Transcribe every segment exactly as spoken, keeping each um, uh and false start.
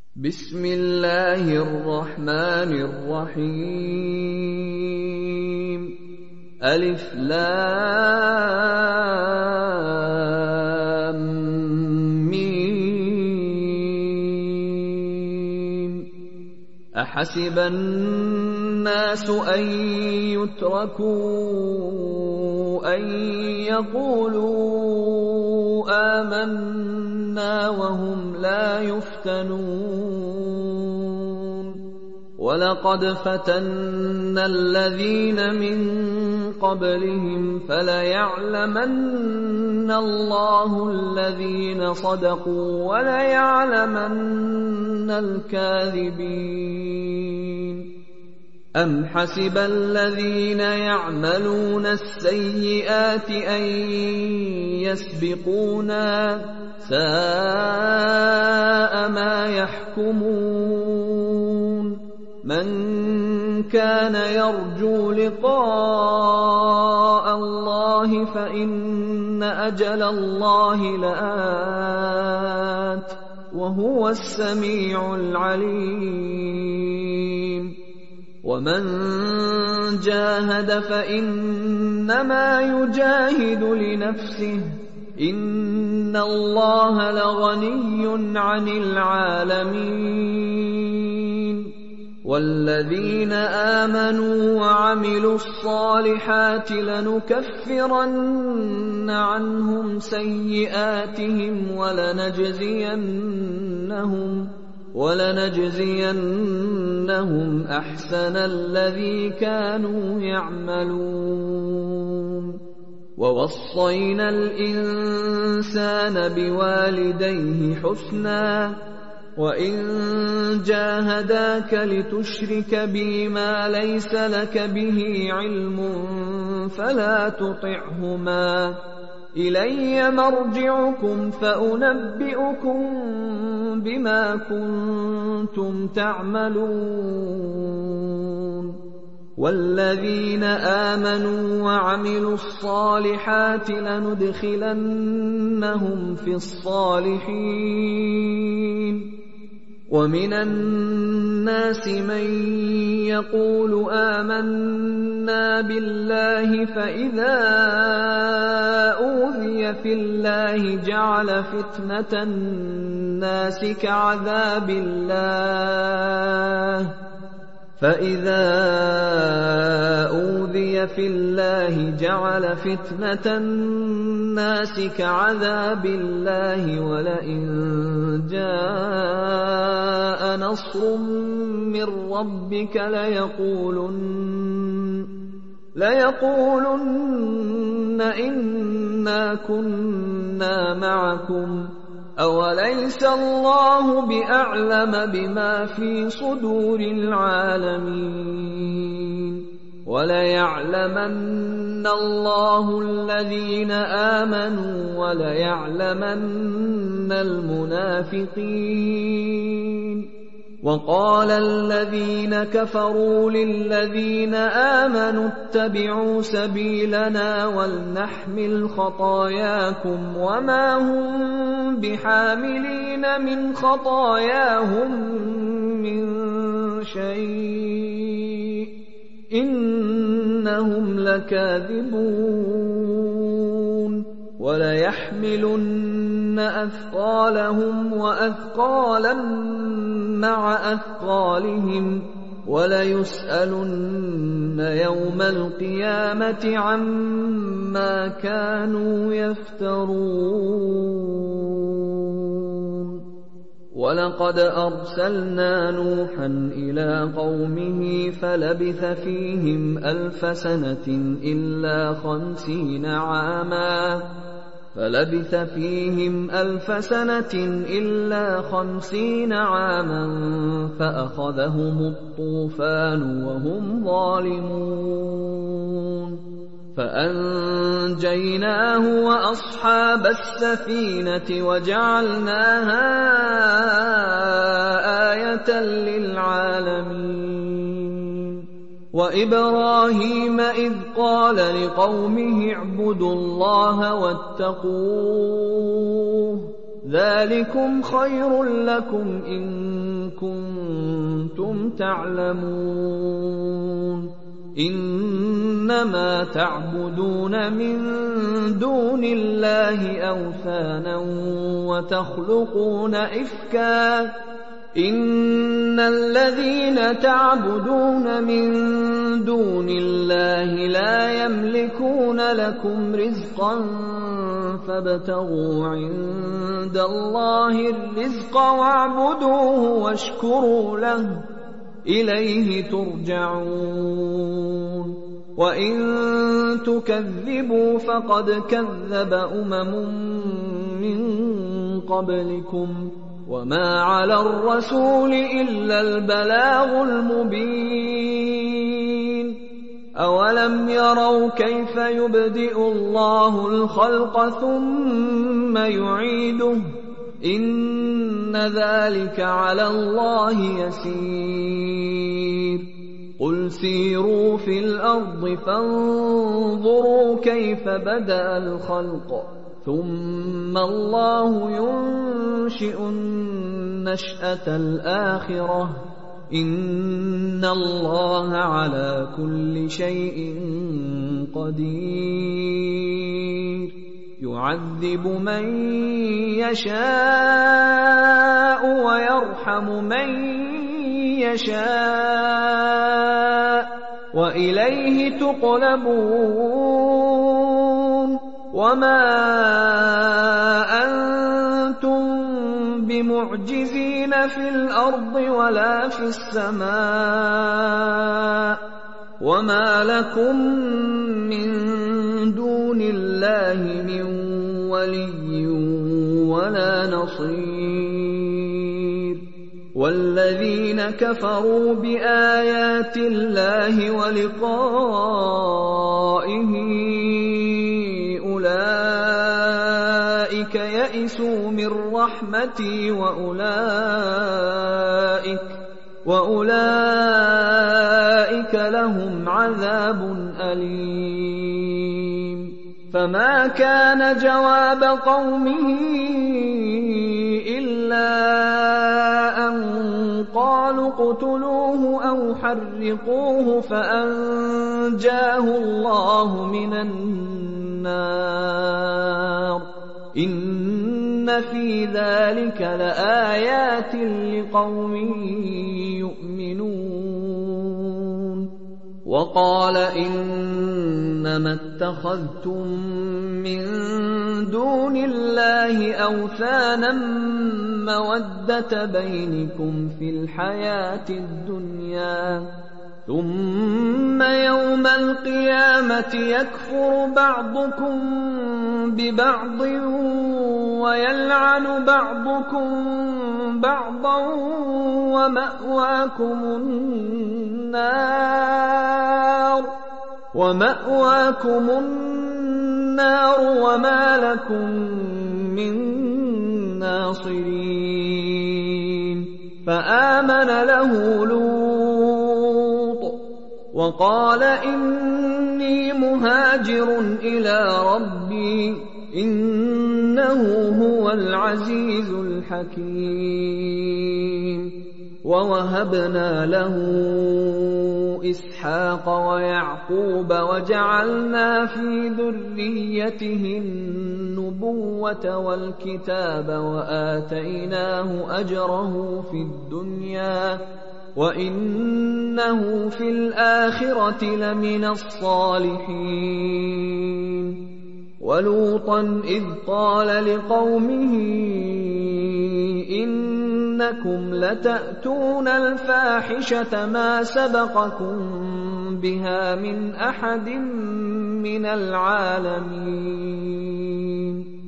بسم الله الرحمن الرحيم ألف لام ميم أحسب الناس أن يتركوا أن يقولوا آمنا وهم لا يفتنون ولقد فتنا الذين من قبلهم فليعلمن الله الذين صدقوا وليعلمن الكاذبين أم حسب الذين يعملون السيئات أن يسبقونا ساء ما يحكمون من كان يرجو لقاء الله فإن أجل الله لآت وهو السميع العليم ومن جاهد فإنما يجاهد لنفسه إن الله لغني عن العالمين والذين آمنوا وعملوا الصالحات لنكفرن عنهم سيئاتهم ولنجزينهم ولنجزينهم أحسن الذي كانوا يعملون ووصينا الإنسان بوالديه حسنا وإن جاهداك لتشرك بي ما ليس لك به علم فلا تطعهما إلي مرجعكم فأنبئكم بما كنتم تعملون والذين آمنوا وعملوا الصالحات لندخلنهم في الصالحين ومن الناس من يقول آمنا بالله فإذا أوذي في الله جعل فتنة الناس كعذاب الله فإذا أوذي في الله جعل فتنة الناس كعذاب الله ولئن جاء نصر من ربك ليقولن ليقولن إنا كنا معكم أوليس الله بأعلم بما في صدور العالمين وليعلمن الله الذين آمنوا وليعلمن المنافقين وقال الذين كفروا للذين آمنوا اتبعوا سبيلنا ولنحمل خطاياكم وما هم بحاملين من خطاياهم من شيء إنهم لكاذبون وليحملن أثقالهم وأثقالا مع أثقالهم وليسألن يوم القيامة عما كانوا يفترون ولقد أرسلنا نوحا إلى قومه فلبث فيهم ألف سنة إلا خمسين عاما فلبث فيهم ألف سنة إلا خمسين عاما فأخذهم الطوفان وهم ظالمون فأنجيناه وأصحاب السفينة وجعلناها آية للعالمين وإبراهيم إذ قال لقومه اعبدوا الله واتقوه ذلكم خير لكم إن كنتم تعلمون إنما تعبدون من دون الله أوثانا وتخلقون إفكا إن الذين تعبدون من دون الله لا يملكون لكم رزقا فابتغوا عند الله الرزق واعبدوه واشكروا له إليه ترجعون وإن تكذبوا فقد كذب أمم من قبلكم وما على الرسول إلا البلاغ المبين أولم يروا كيف يبدئ الله الخلق ثم يعيده إن ذلك على الله يسير قل سيروا في الأرض فانظروا كيف بدأ الخلق ثم الله ينشئ النشأة الآخرة إن الله على كل شيء قدير يعذب من يشاء ويرحم من يشاء وإليه تقلبون وما أنتم بمعجزين في الأرض ولا في السماء وما لكم من دون الله من ولي ولا نصير والذين كفروا بآيات الله ولقائه أولئك يئسوا من رحمتي وأولئك وأولئك لهم عذاب أليم فما كان جواب قومه إلا أن قالوا اقتلوه أو حرقوه فأنجاه الله من النار إن في ذلك لآيات لقوم يؤمنون وقال إنما اتخذتم من دون الله أوثانا مودة بينكم في الحياة الدنيا ثم يوم القيامة يكفر بعضكم ببعض ويلعن بعضكم بعضا ومأواكم النار ومأواكم النار وما لكم من ناصرين فآمن له لوط وقال إني مهاجر إلى ربي إنه هو العزيز الحكيم ووهبنا له إسحاق ويعقوب وجعلنا في ذريته النبوة والكتاب وآتيناه أجره في الدنيا وإنه في الآخرة لمن الصالحين ولوطا إذ قال لقومه إنكم لتأتون الفاحشة ما سبقكم بها من أحد من العالمين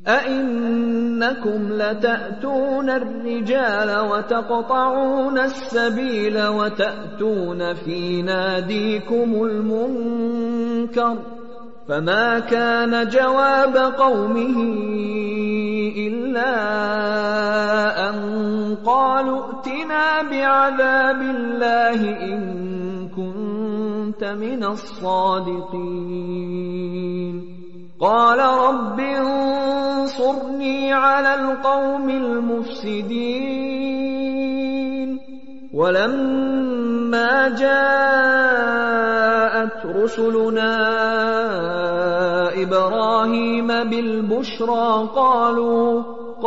أئنكم لتأتون الرجال وتقطعون السبيل وتأتون في ناديكم المنكر فما كان جواب قومه إلا أن قالوا ائتنا بعذاب الله إن كنت من الصادقين قال رب انصرني على القوم المفسدين ولما جاءت رسلنا إبراهيم بالبشرى قالوا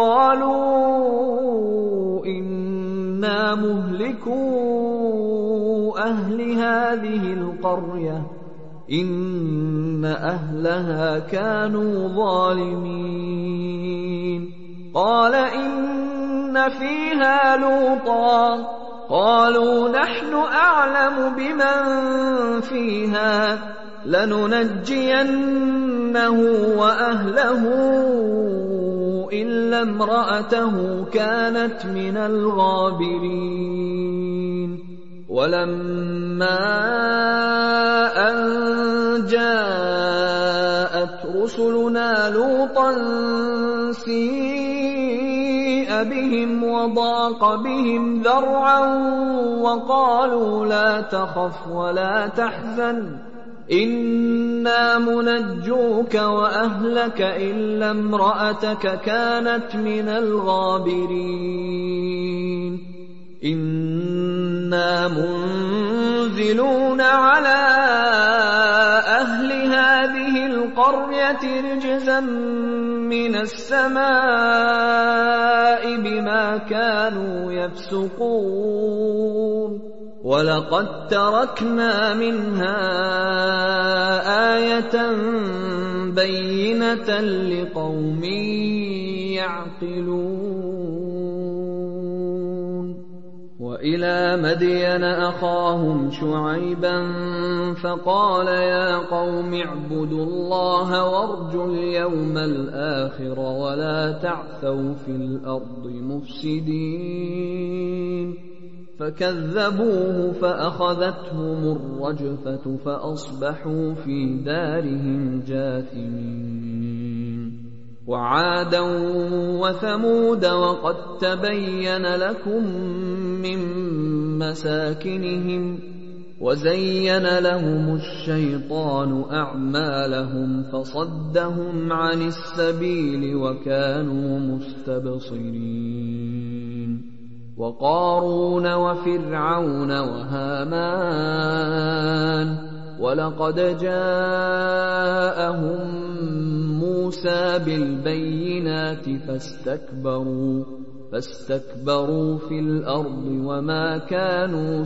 قالوا إنا مهلكو أهل هذه القرية إن أهلها كانوا ظالمين قال إن فيها لوطا قالوا نحن أعلم بمن فيها لننجينه وأهله إلا امرأته كانت من الغابرين ولما أن جاءت رسلنا لوطا سيء بهم وضاق بهم ذرعا وقالوا لا تخف ولا تحزن إنا منجوك وأهلك إلا امرأتك كانت من الغابرين إنا منزلون على أهل هذه القرية رجزا من السماء بما كانوا يفسقون ولقد تركنا منها آية بينة لقوم يعقلون وإلى مدين أخاهم شعيبا فقال يا قوم اعبدوا الله وارجوا اليوم الآخر ولا تعثوا في الأرض مفسدين فكذبوه فأخذتهم الرجفة فأصبحوا في دارهم جاثمين وعادا وثمود وقد تبين لكم من مساكنهم وزين لهم الشيطان أعمالهم فصدهم عن السبيل وكانوا مستبصرين وقارون وفرعون وهامان ولقد جاءهم موسى بالبينات فاستكبروا فاستكبروا في الأرض وما كانوا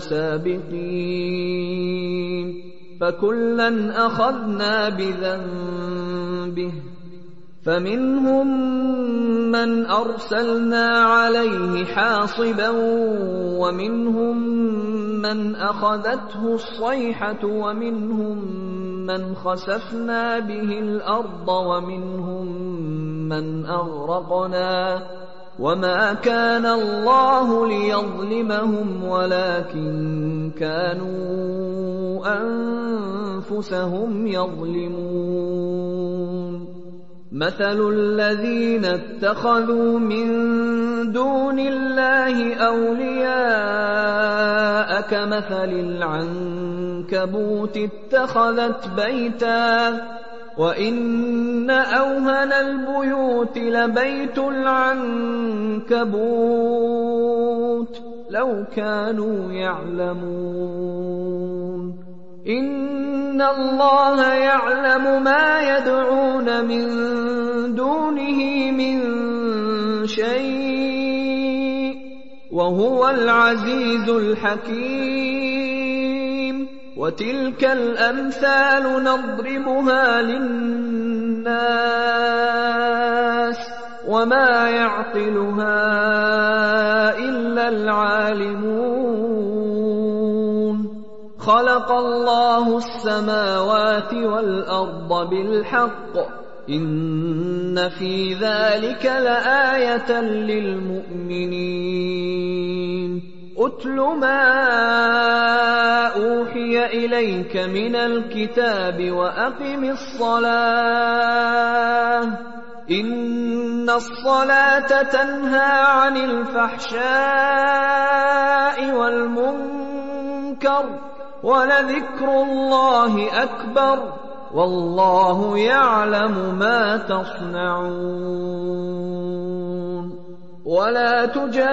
سابقين فكلا أخذنا بذنبه فمنهم من أرسلنا عليه حاصبا ومنهم من أخذته الصيحة ومنهم من خسفنا به الأرض ومنهم من أغرقنا وما كان الله ليظلمهم ولكن كانوا أنفسهم يظلمون مثل الذين اتخذوا من دون الله أولياء كمثل العنكبوت اتخذت بيتا وإن أوهن البيوت لبيت العنكبوت لو كانوا يعلمون إن الله يعلم ما يدعون من دونه من شيء وهو العزيز الحكيم وتلك الأمثال نضربها للناس وما يعقلها إلا العالمون خلق الله السماوات والأرض بالحق إن في ذلك لآية للمؤمنين أتل ما أوحي إليك من الكتاب وأقم الصلاة إن الصلاة تنهى عن الفحشاء والمنكر ولذكر الله أكبر والله يعلم ما تصنعون ولا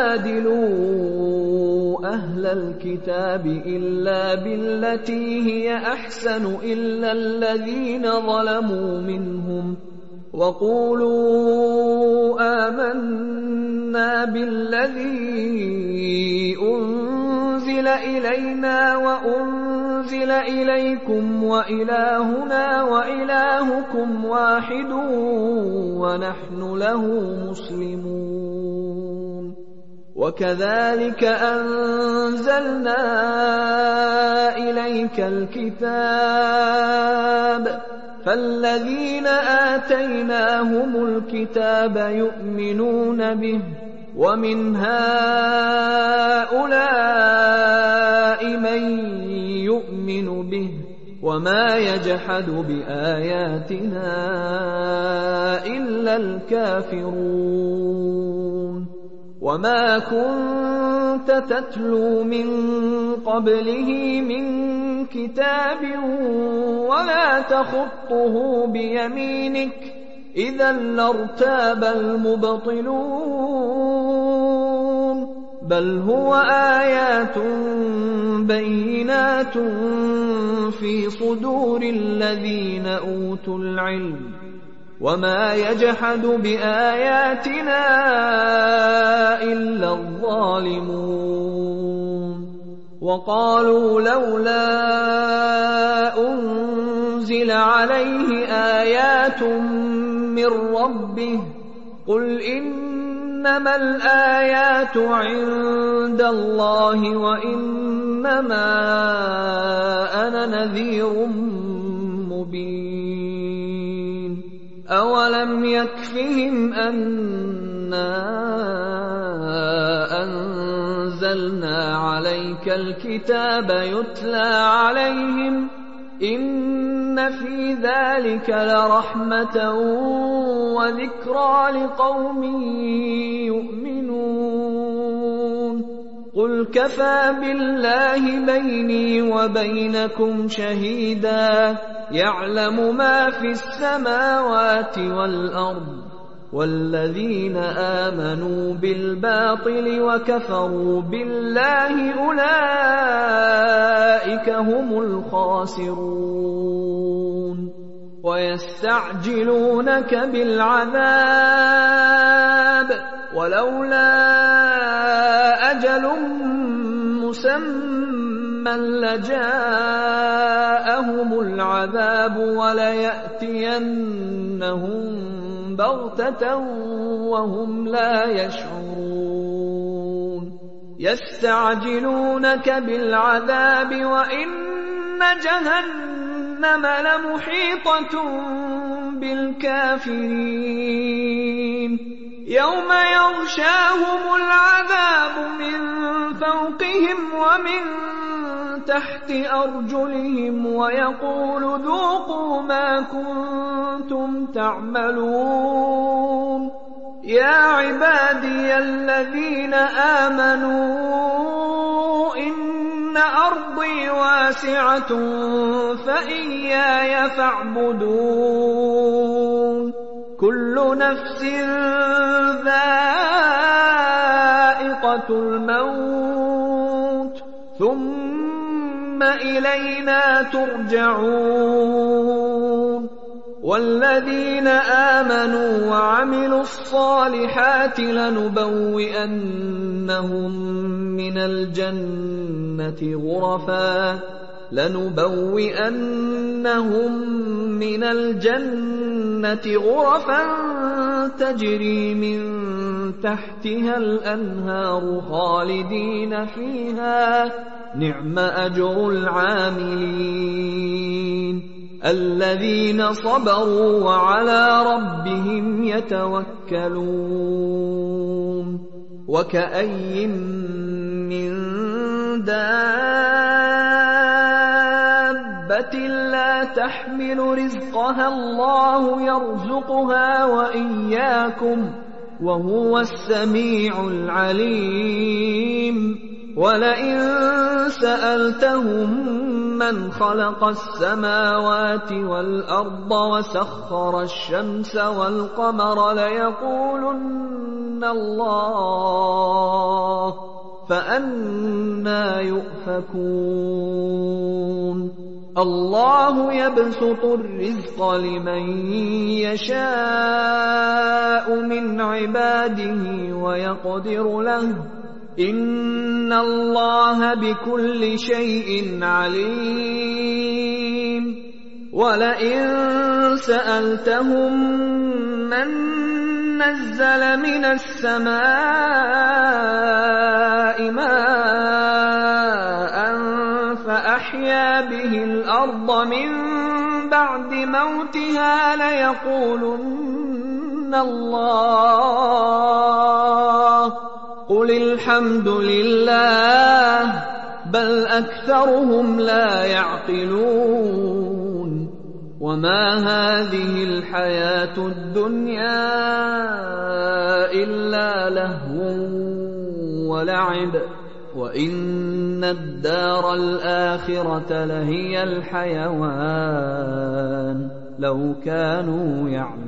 تجادلوا أهل الكتاب إلا بالتي هي أحسن إلا الذين ظلموا منهم وقولوا آمنا بالذي أنزل إلينا وأنزل إليكم وإلهنا وإلهكم واحد ونحن له مسلمون وكذلك أنزلنا إليك الكتاب فالذين آتيناهم الكتاب يؤمنون به ومن هؤلاء من يؤمن به وما يجحد بآياتنا إلا الكافرون وما كنت تتلو من قبله من كتاب ولا تخطه بيمينك إذا لارتاب المبطلون بل هو آيات بينات في صدور الذين أوتوا العلم وما يجحد بآياتنا إلا الظالمون وقالوا لولا أنزل عليه آيات من ربه قل إنما الآيات عند الله وإنما أنا نذير مبين أولم يكفهم أنا أنزلنا عليك الكتاب يتلى عليهم إن في ذلك لرحمة وذكرى لقوم يؤمنون قل كفى بالله بيني وبينكم شهيدا يعلم ما في السماوات والأرض والذين آمنوا بالباطل وكفروا بالله أولئك هم الخاسرون ويستعجلونك بالعذاب ولولا أجل مسمى لجاءهم العذاب وليأتينهم بغتة وهم لا يشعرون يستعجلونك بالعذاب وإن جهنم لمحيطة بالكافرين يوم يغشاهم العذاب من فوقهم ومن تحت أرجلهم ويقول ذوقوا ما كنتم تعملون يا عبادي الذين آمنوا إن أرضي واسعة فإياي فاعبدون كل نفس ذائقة الموت ثم إلينا ترجعون والذين آمنوا وعملوا الصالحات لنبوئنهم من الجنة غرفا لنبوئنهم من الجنة غرفا تجري من تحتها الأنهار خالدين فيها نعم أجر العاملين الذين صبروا وعلى ربهم يتوكلون وكأي من دابة لا تحمل رزقها الله يرزقها وإياكم وهو السميع العليم ولئن سألتهم من خلق السماوات والأرض وسخر الشمس والقمر ليقولن الله فأنى يؤفكون الله يبسط الرزق لمن يشاء من عباده ويقدر له إن الله بكل شيء عليم ولئن سألتهم من نزل من السماء ماء فأحيا به الأرض من بعد موتها ليقولن الله قل الحمد لله بل أكثرهم لا يعقلون وما هذه الحياة الدنيا إلا لهو ولعب وإن الدار الآخرة لهي الحيوان لو كانوا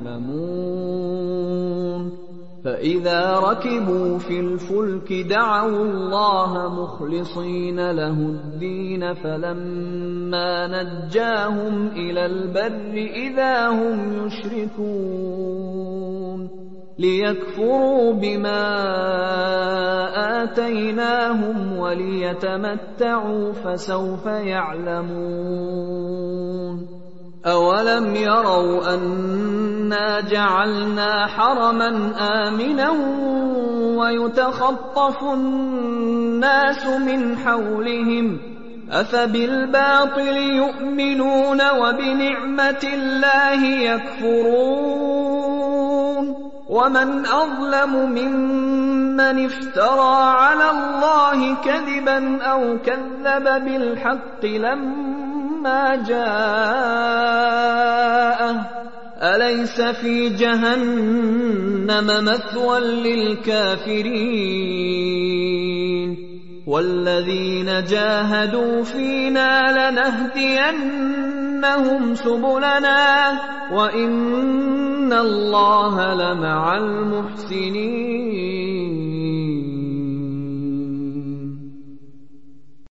يعلمون فإذا ركبوا في الفلك دعوا الله مخلصين له الدين فلما نجاهم إلى البر إذا هم يشركون ليكفروا بما آتيناهم وليتمتعوا فسوف يعلمون أولم يروا أنا جعلنا حرما آمنا ويتخطف الناس من حولهم أفبالباطل يؤمنون وبنعمة الله يكفرون ومن أظلم ممن افترى على الله كذبا أو كذب بالحق لما جاءه أليس في جهنم مثوى للكافرين والذين جاهدوا فينا لنهدينهم سبلنا وإن الله لمع المحسنين